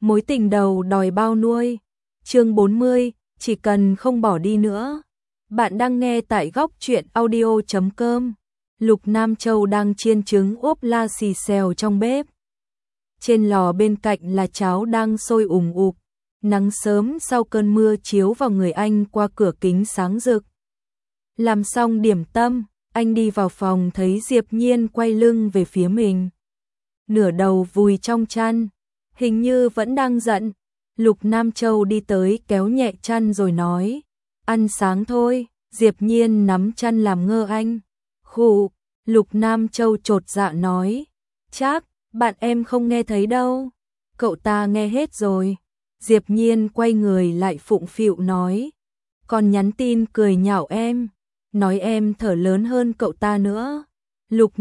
Mối tình đầu đòi bao nuôi. Chương 40, chỉ cần không bỏ đi nữa. Bạn đang nghe tại góc truyện audio.com. Lục Nam Châu đang chiên trứng ốp la xì xèo trong bếp. Trên lò bên cạnh là cháo đang sôi ùn ùn. Nắng sớm sau cơn mưa chiếu vào người anh qua cửa kính sáng rực. Làm xong điểm tâm, anh đi vào phòng thấy Diệp Nhiên quay lưng về phía mình. Nửa đầu vùi trong chăn, hình như vẫn đang giận. Lục Nam Châu đi tới kéo nhẹ chăn rồi nói, ăn sáng thôi. Diệp Nhiên nắm chăn làm ngơ anh. Khụ, Lục Nam Châu chột dạ nói, chắc, bạn em không nghe thấy đâu. Cậu ta nghe hết rồi. Diệp Nhiên quay người lại phụng phịu nói, còn nhắn tin cười nhạo em, nói em thở lớn hơn cậu ta nữa. Lục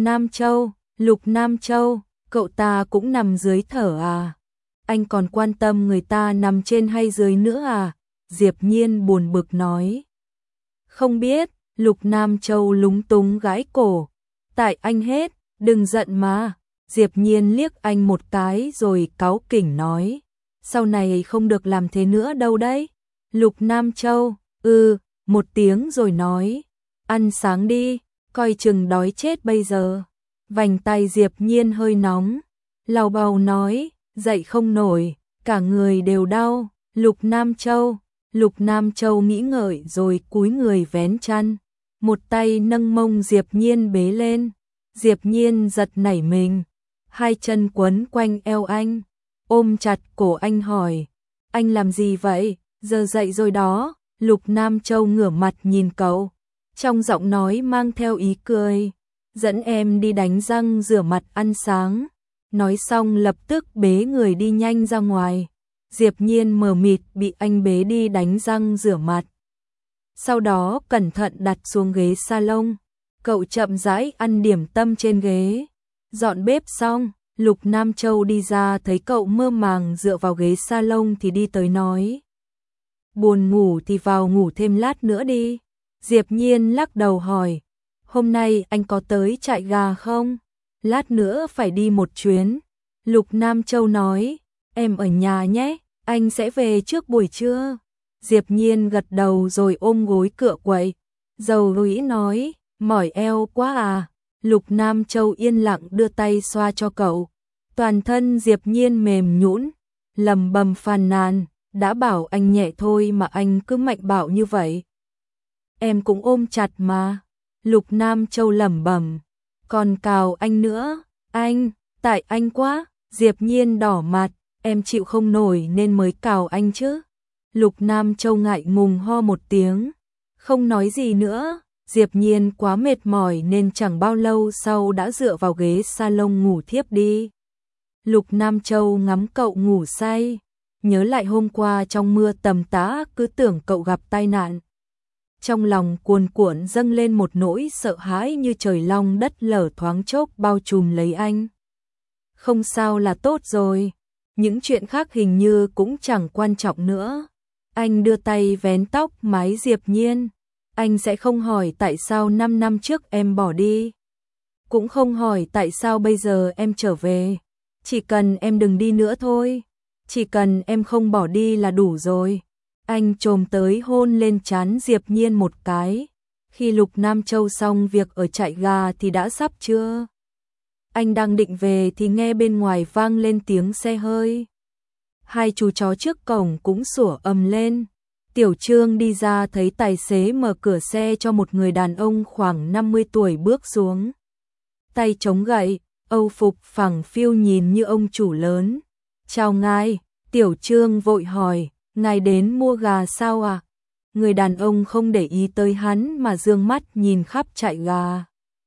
Nam Châu, cậu ta cũng nằm dưới thở à? Anh còn quan tâm người ta nằm trên hay dưới nữa à? Diệp Nhiên buồn bực nói. Không biết. Lục Nam Châu lúng túng gãi cổ. Tại anh hết, đừng giận mà. Diệp Nhiên liếc anh một cái rồi cáu kỉnh nói, sau này không được làm thế nữa đâu đấy. Lục Nam Châu, một tiếng rồi nói, ăn sáng đi, coi chừng đói chết bây giờ. Vành tay Diệp Nhiên hơi nóng, lào bào nói, dậy không nổi, cả người đều đau. Lục Nam Châu nghĩ ngợi rồi cúi người vén chăn, một tay nâng mông Diệp Nhiên bế lên. Diệp Nhiên giật nảy mình, hai chân quấn quanh eo anh, ôm chặt cổ anh hỏi, anh làm gì vậy, giờ dậy rồi đó. Lục Nam Châu ngửa mặt nhìn cậu, trong giọng nói mang theo ý cười, dẫn em đi đánh răng rửa mặt ăn sáng. Nói xong lập tức bế người đi nhanh ra ngoài. Diệp Nhiên mờ mịt bị anh bế đi đánh răng rửa mặt. Sau đó cẩn thận đặt xuống ghế salon. Cậu chậm rãi ăn điểm tâm trên ghế. Dọn bếp xong, Lục Nam Châu đi ra thấy cậu mơ màng dựa vào ghế salon thì đi tới nói, buồn ngủ thì vào ngủ thêm lát nữa đi. Diệp Nhiên lắc đầu hỏi, hôm nay anh có tới trại gà không? Lát nữa phải đi một chuyến. Lục Nam Châu nói, em ở nhà nhé, anh sẽ về trước buổi trưa. Diệp Nhiên gật đầu rồi ôm gối cựa quậy. Dầu rũi nói, mỏi eo quá à. Lục Nam Châu yên lặng đưa tay xoa cho cậu. Toàn thân Diệp Nhiên mềm nhũn, lầm bầm phàn nàn, đã bảo anh nhẹ thôi mà anh cứ mạnh bạo như vậy. Em cũng ôm chặt mà. Lục Nam Châu lẩm bẩm, còn cào anh nữa, anh, tại anh quá. Diệp Nhiên đỏ mặt, em chịu không nổi nên mới cào anh chứ. Lục Nam Châu ngại ngùng ho một tiếng, không nói gì nữa. Diệp Nhiên quá mệt mỏi nên chẳng bao lâu sau đã dựa vào ghế salon ngủ thiếp đi. Lục Nam Châu ngắm cậu ngủ say, nhớ lại hôm qua trong mưa tầm tã cứ tưởng cậu gặp tai nạn. Trong lòng cuồn cuộn dâng lên một nỗi sợ hãi như trời long đất lở thoáng chốc bao trùm lấy anh. Không sao là tốt rồi, những chuyện khác hình như cũng chẳng quan trọng nữa. Anh đưa tay vén tóc mái Diệp Nhiên. Anh sẽ không hỏi tại sao 5 năm trước em bỏ đi, cũng không hỏi tại sao bây giờ em trở về. Chỉ cần em đừng đi nữa thôi, chỉ cần em không bỏ đi là đủ rồi. Anh chồm tới hôn lên trán Diệp Nhiên một cái. Khi Lục Nam Châu xong việc ở trại gà thì đã sắp trưa. Anh đang định về thì nghe bên ngoài vang lên tiếng xe hơi. Hai chú chó trước cổng cũng sủa ầm lên. Tiểu Trương đi ra thấy tài xế mở cửa xe cho một người đàn ông khoảng 50 tuổi bước xuống. Tay chống gậy, âu phục phẳng phiu nhìn như ông chủ lớn. Chào ngài. Tiểu Trương vội hỏi, ngài đến mua gà sao à? Người đàn ông không để ý tới hắn mà dương mắt nhìn khắp trại gà.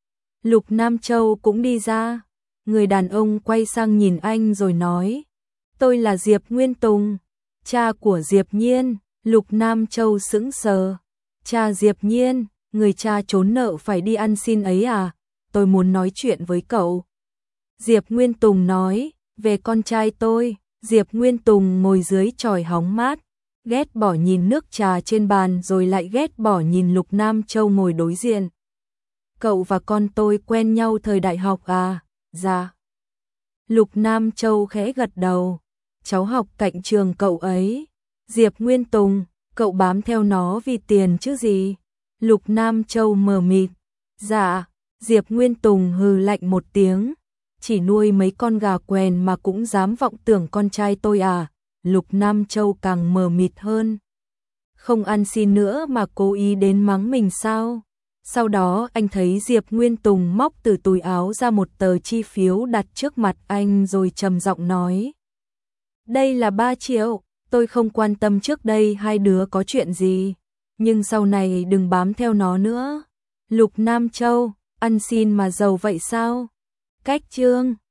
Lục Nam Châu cũng đi ra. Người đàn ông quay sang nhìn anh rồi nói, tôi là Diệp Nguyên Tùng, cha của Diệp Nhiên. Lục Nam Châu sững sờ. Cha Diệp Nhiên, người cha trốn nợ phải đi ăn xin ấy à? Tôi muốn nói chuyện với cậu. Diệp Nguyên Tùng nói, về con trai tôi. Diệp Nguyên Tùng ngồi dưới chòi hóng mát, ghét bỏ nhìn nước trà trên bàn rồi lại ghét bỏ nhìn Lục Nam Châu ngồi đối diện. Cậu và con tôi quen nhau thời đại học à? Dạ. Lục Nam Châu khẽ gật đầu. cháu học cạnh trường cậu ấy. Diệp Nguyên Tùng, cậu bám theo nó vì tiền chứ gì? Lục Nam Châu mờ mịt. Dạ, Diệp Nguyên Tùng hừ lạnh một tiếng. Chỉ nuôi mấy con gà quèn mà cũng dám vọng tưởng con trai tôi à? Lục Nam Châu càng mờ mịt hơn. Không ăn xin nữa mà cố ý đến mắng mình sao? Sau đó anh thấy Diệp Nguyên Tùng móc từ túi áo ra một tờ chi phiếu đặt trước mặt anh rồi trầm giọng nói. Đây là 3 triệu, tôi không quan tâm trước đây hai đứa có chuyện gì, nhưng sau này đừng bám theo nó nữa. Lục Nam Châu, ăn xin mà giàu vậy sao? Cách chương